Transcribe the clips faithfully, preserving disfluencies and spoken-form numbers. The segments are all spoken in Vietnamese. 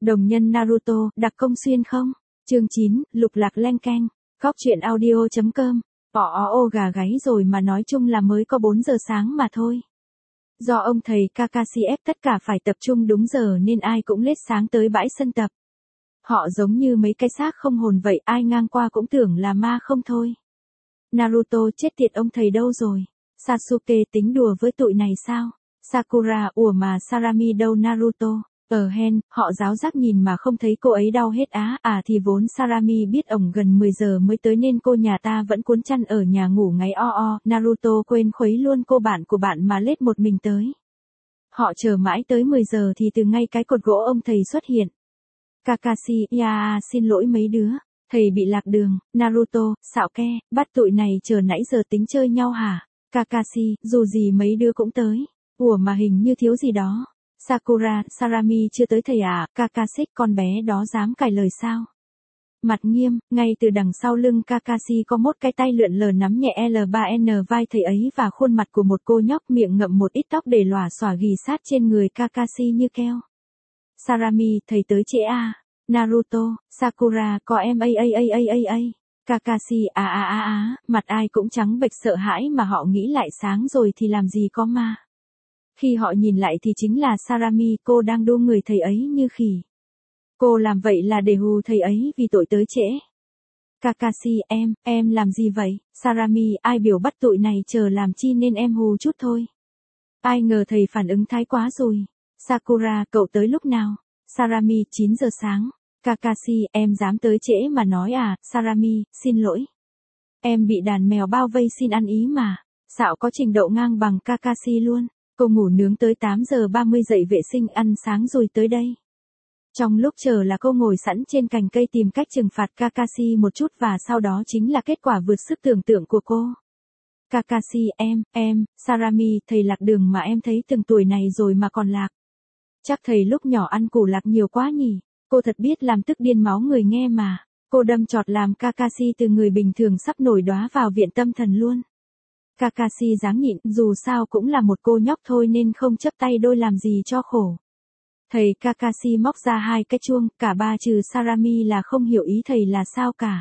Đồng nhân Naruto, đặc công xuyên không? Chương chín, lục lạc leng keng. Góc truyện audio.com. Bỏ ô gà gáy rồi mà nói chung là mới có bốn giờ sáng mà thôi. Do ông thầy Kakashi ép tất cả phải tập trung đúng giờ nên ai cũng lết sáng tới bãi sân tập. Họ giống như mấy cái xác không hồn vậy, ai ngang qua cũng tưởng là ma không thôi. Naruto chết tiệt, ông thầy đâu rồi? Sasuke tính đùa với tụi này sao? Sakura, ủa mà Sarami đâu Naruto? Ở hen, họ giáo giác nhìn mà không thấy cô ấy đau hết á. À thì vốn Sarami biết ổng gần mười giờ mới tới nên cô nhà ta vẫn cuốn chăn ở nhà ngủ ngáy o o. Naruto quên khuấy luôn cô bạn của bạn mà lết một mình tới. Họ chờ mãi tới mười giờ thì từ ngay cái cột gỗ ông thầy xuất hiện. Kakashi, ya xin lỗi mấy đứa. Thầy bị lạc đường. Naruto, xạo ke, bắt tụi này chờ nãy giờ tính chơi nhau hả? Kakashi, dù gì mấy đứa cũng tới. Ủa mà hình như thiếu gì đó. Sakura, Sarami chưa tới thầy à? Kakashi, con bé đó dám cãi lời sao? Mặt nghiêm, ngay từ đằng sau lưng Kakashi có một cái tay lượn lờ nắm nhẹ L ba N vai thầy ấy và khuôn mặt của một cô nhóc miệng ngậm một ít tóc để lòa xòa ghì sát trên người Kakashi như keo. Sarami, thầy tới trễ à? Naruto, Sakura, có em a a a a a a. Kakashi, à à à à, mặt ai cũng trắng bệch sợ hãi mà họ nghĩ lại sáng rồi thì làm gì có ma. Khi họ nhìn lại thì chính là Sarami, cô đang đu người thầy ấy như khỉ. Cô làm vậy là để hù thầy ấy vì tội tới trễ. Kakashi, em, em làm gì vậy? Sarami, ai biểu bắt tụi này chờ làm chi nên em hù chút thôi. Ai ngờ thầy phản ứng thái quá rồi. Sakura, cậu tới lúc nào? Sarami, chín giờ sáng. Kakashi, em dám tới trễ mà nói à? Sarami, xin lỗi. Em bị đàn mèo bao vây xin ăn ý mà. Xạo có trình độ ngang bằng Kakashi luôn. Cô ngủ nướng tới tám giờ ba mươi dậy vệ sinh ăn sáng rồi tới đây. Trong lúc chờ là cô ngồi sẵn trên cành cây tìm cách trừng phạt Kakashi một chút và sau đó chính là kết quả vượt sức tưởng tượng của cô. Kakashi, em, em, Sarami, thầy lạc đường mà em thấy từng tuổi này rồi mà còn lạc. Chắc thầy lúc nhỏ ăn củ lạc nhiều quá nhỉ, cô thật biết làm tức điên máu người nghe mà. Cô đâm chọt làm Kakashi từ người bình thường sắp nổi đóa vào viện tâm thần luôn. Kakashi dáng nhịn, dù sao cũng là một cô nhóc thôi nên không chấp tay đôi làm gì cho khổ. Thầy Kakashi móc ra hai cái chuông, cả ba trừ Sarami là không hiểu ý thầy là sao cả.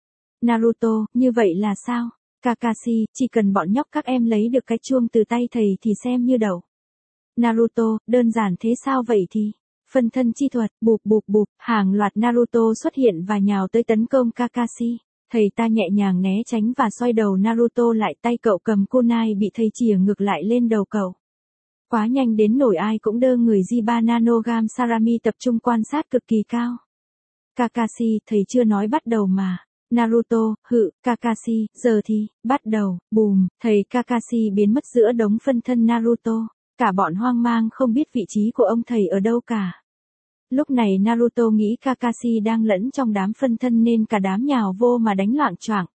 Naruto, như vậy là sao? Kakashi, chỉ cần bọn nhóc các em lấy được cái chuông từ tay thầy thì xem như đậu. Naruto, đơn giản thế sao vậy thì? Phân thân chi thuật, bụp bụp bụp, hàng loạt Naruto xuất hiện và nhào tới tấn công Kakashi. Thầy ta nhẹ nhàng né tránh và xoay đầu Naruto lại, tay cậu cầm kunai bị thầy chìa ngược lại lên đầu cậu. Quá nhanh đến nổi ai cũng đơ người. Jiba Nanogam. Sarami tập trung quan sát cực kỳ cao. Kakashi, thầy chưa nói bắt đầu mà. Naruto, hự, Kakashi, giờ thì, bắt đầu, bùm, thầy Kakashi biến mất giữa đống phân thân Naruto. Cả bọn hoang mang không biết vị trí của ông thầy ở đâu cả. Lúc này Naruto nghĩ Kakashi đang lẫn trong đám phân thân nên cả đám nhào vô mà đánh loạng choạng.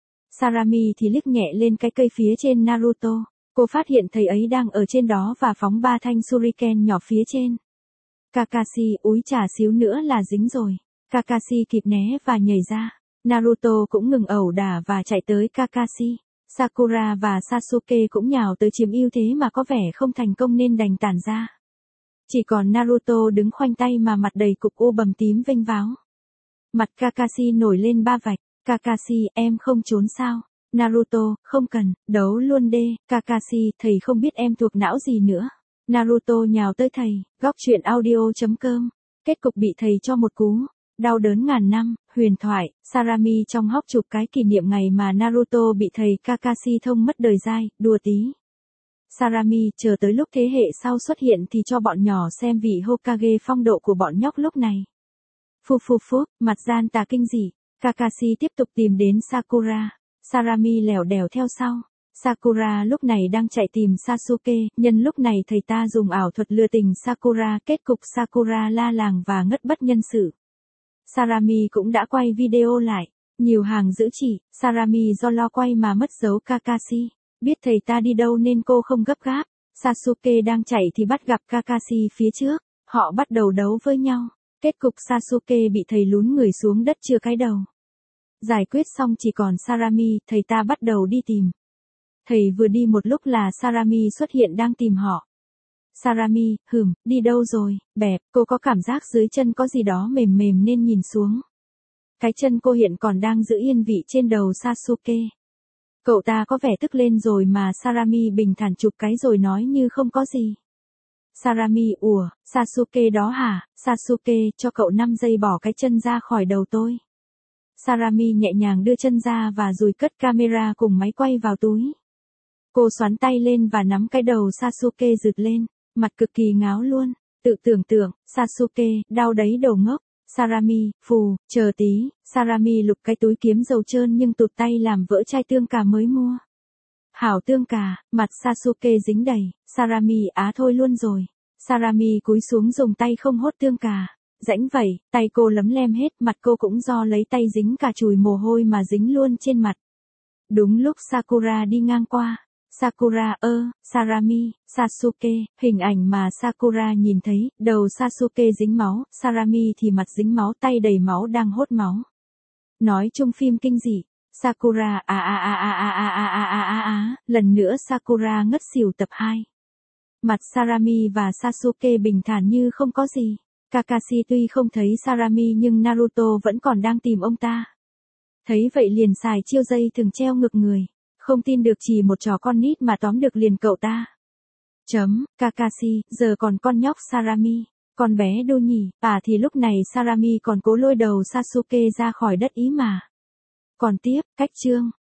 Sarami thì liếc nhẹ lên cái cây phía trên Naruto. Cô phát hiện thầy ấy đang ở trên đó và phóng ba thanh shuriken nhỏ phía trên. Kakashi, úi chà xíu nữa là dính rồi. Kakashi kịp né và nhảy ra. Naruto cũng ngừng ẩu đả và chạy tới Kakashi. Sakura và Sasuke cũng nhào tới chiếm ưu thế mà có vẻ không thành công nên đành tản ra. Chỉ còn Naruto đứng khoanh tay mà mặt đầy cục u bầm tím vênh váo. Mặt Kakashi nổi lên ba vạch. Kakashi, em không trốn sao? Naruto, không cần, đấu luôn đê. Kakashi, thầy không biết em thuộc não gì nữa. Naruto nhào tới thầy. Góc truyện audio.com. Kết cục bị thầy cho một cú. Đau đớn ngàn năm. Huyền thoại. Sarami trong hóc chụp cái kỷ niệm ngày mà Naruto bị thầy Kakashi thông mất đời dai. Đùa tí. Sarami, chờ tới lúc thế hệ sau xuất hiện thì cho bọn nhỏ xem vị Hokage phong độ của bọn nhóc lúc này. Phu phu phu, mặt gian tà kinh dị. Kakashi tiếp tục tìm đến Sakura. Sarami lèo đèo theo sau. Sakura lúc này đang chạy tìm Sasuke, nhân lúc này thầy ta dùng ảo thuật lừa tình Sakura, kết cục Sakura la làng và ngất bất nhân sự. Sarami cũng đã quay video lại, nhiều hàng giữ chỉ, Sarami do lo quay mà mất dấu Kakashi, biết thầy ta đi đâu nên cô không gấp gáp. Sasuke đang chạy thì bắt gặp Kakashi phía trước, họ bắt đầu đấu với nhau, kết cục Sasuke bị thầy lún người xuống đất chưa cái đầu. Giải quyết xong chỉ còn Sarami, thầy ta bắt đầu đi tìm. Thầy vừa đi một lúc là Sarami xuất hiện đang tìm họ. Sarami, hừm, đi đâu rồi, bẹp, cô có cảm giác dưới chân có gì đó mềm mềm nên nhìn xuống. Cái chân cô hiện còn đang giữ yên vị trên đầu Sasuke. Cậu ta có vẻ tức lên rồi mà Sarami bình thản chụp cái rồi nói như không có gì. Sarami, ủa, Sasuke đó hả, Sasuke, cho cậu năm giây bỏ cái chân ra khỏi đầu tôi. Sarami nhẹ nhàng đưa chân ra và dùi cất camera cùng máy quay vào túi. Cô xoắn tay lên và nắm cái đầu Sasuke giựt lên, mặt cực kỳ ngáo luôn. Tự tưởng tượng, Sasuke, đau đấy đầu ngốc. Sarami, phù, chờ tí, Sarami lục cái túi kiếm dầu trơn nhưng tụt tay làm vỡ chai tương cà mới mua. Hảo tương cà, mặt Sasuke dính đầy, Sarami á thôi luôn rồi. Sarami cúi xuống dùng tay không hốt tương cà. Rãnh vậy, tay cô lấm lem hết, mặt cô cũng do lấy tay dính cả chùi mồ hôi mà dính luôn trên mặt. Đúng lúc Sakura đi ngang qua. Sakura ơ, Sarami, Sasuke, hình ảnh mà Sakura nhìn thấy, đầu Sasuke dính máu, Sarami thì mặt dính máu, tay đầy máu đang hốt máu. Nói chung phim kinh dị. Sakura a a a a a a a a a a a, lần nữa Sakura ngất xỉu tập hai. Mặt Sarami và Sasuke bình thản như không có gì. Kakashi tuy không thấy Sarami nhưng Naruto vẫn còn đang tìm ông ta. Thấy vậy liền xài chiêu dây thường treo ngược người. Không tin được chỉ một trò con nít mà tóm được liền cậu ta. Chấm, Kakashi, giờ còn con nhóc Sarami. Con bé đô nhỉ, à thì lúc này Sarami còn cố lôi đầu Sasuke ra khỏi đất ý mà. Còn tiếp, cách chương.